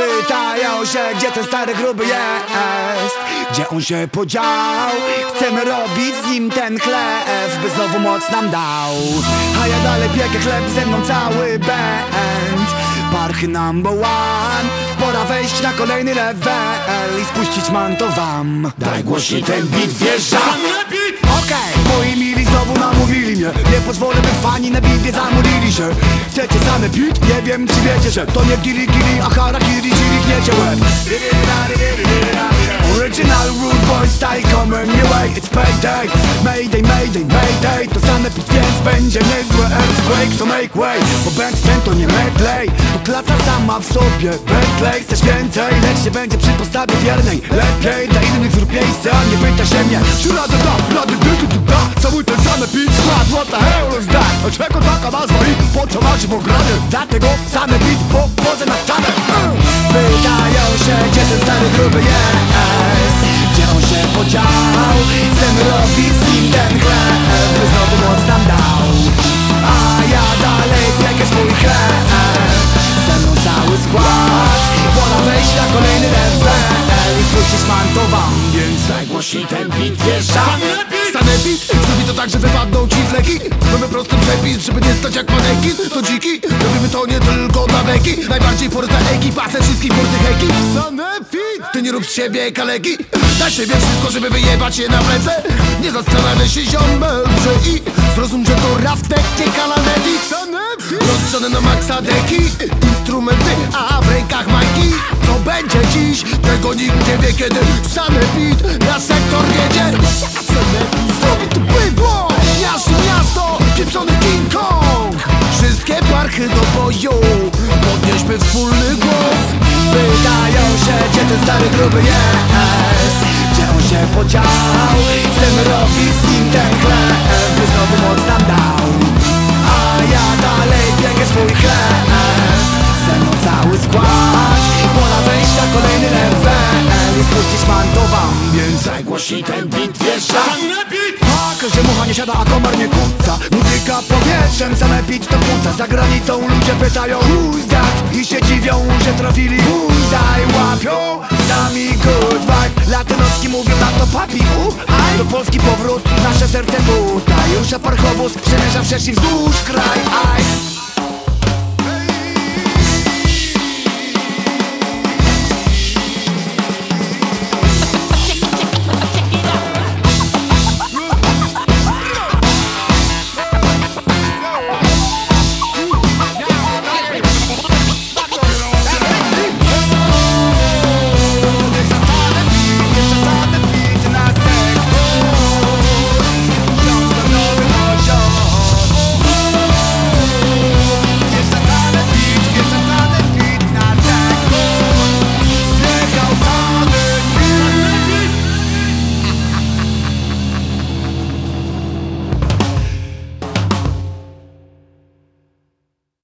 Pytają się, gdzie ten stary gruby jest, gdzie on się podział. Chcemy robić z nim ten chleb, by znowu moc nam dał. A ja dalej piekę chleb, ze mną cały band. Parchy number one. Pora wejść na kolejny level i spuścić manto wam. Daj głośniej, ten beat wjeżdża. Okej, moi mili znowu namówili mnie. Nie pozwolę, by fani na bitwie zamurili się. Chcecie same beat? Nie wiem, czy wiecie, że to nie gili gili, a harakiri, czyli gniecie łeb. Original rude boy style coming your way, it's payday. Mayday, mayday, mayday. To same beat, więc będzie niezłe earthquake. So make way, bo band ten to nie medley. To klasa sama w sobie, Bentley. Chcesz więcej, lecz nie będzie przy postawie wiernej. Lepiej dla innych zrób miejsce, a nie pyta się mnie, czy rady da, rady da. Cały ten same beat skład, what the hell is that? A czego taka nazwa i po co masz w ogrodzie? Dlatego same beat po pozę na ścianę. Pytają się, gdzie ten stary gruby jest, gdzie on się podział. Chcemy robić z nim ten chleb, by znowu moc nam dał. A ja dalej piekę swój chleb, ze mną cały skład. Pora wejść na kolejny level i spuścić manto wam, więc najgłośniej ten beat wjeżdża. Sanepid zrobi to tak, że wypadną ci fleki. Mamy prosty przepis, żeby nie stać jak manekin. To dziki, robimy to nie tylko dla beki. Najbardziej porta ekipa ze wszystkich portych ekip. Sanepid, ty nie rób z siebie kaleki. Daj siebie wszystko, żeby wyjebać je na plece. Nie zastanawiaj się ziomelże i zrozum, że to raftek, nie kalanetik. Sanepid, rozgrzane na maksa deki. Instrumenty, a w rękach majki. Co będzie dziś, tego nikt nie wie kiedy. Sanepid na sektor jedzie. Zrobi tu bydło, miasto, miasto, pieprzony King Kong. Wszystkie parchy do boju, podnieśmy wspólny głos. Pytają się, gdzie ten stary gruby jest, gdzie on się podział. Chcemy robić z nim ten chleb, by znowu moc nam dał. A ja dalej piekę swój chleb, ze mną cały skład. Pora wejść na kolejny level i spuścić manto wam, więc najgłośniej ten beat wjeżdża. Tak, że mucha nie siada, a komar nie kłóca. Muzyka powietrzem, Sanepid to płuca. Za granicą ludzie pytają who's that i się dziwią, że trafili bullseye. Łapią z nami good vibe. Latynoski mówią na to papi aj. To polski powrót, nasze serce tutaj. Rusza parchowóz, przemierza wszerz i wzdłuż kraj aj.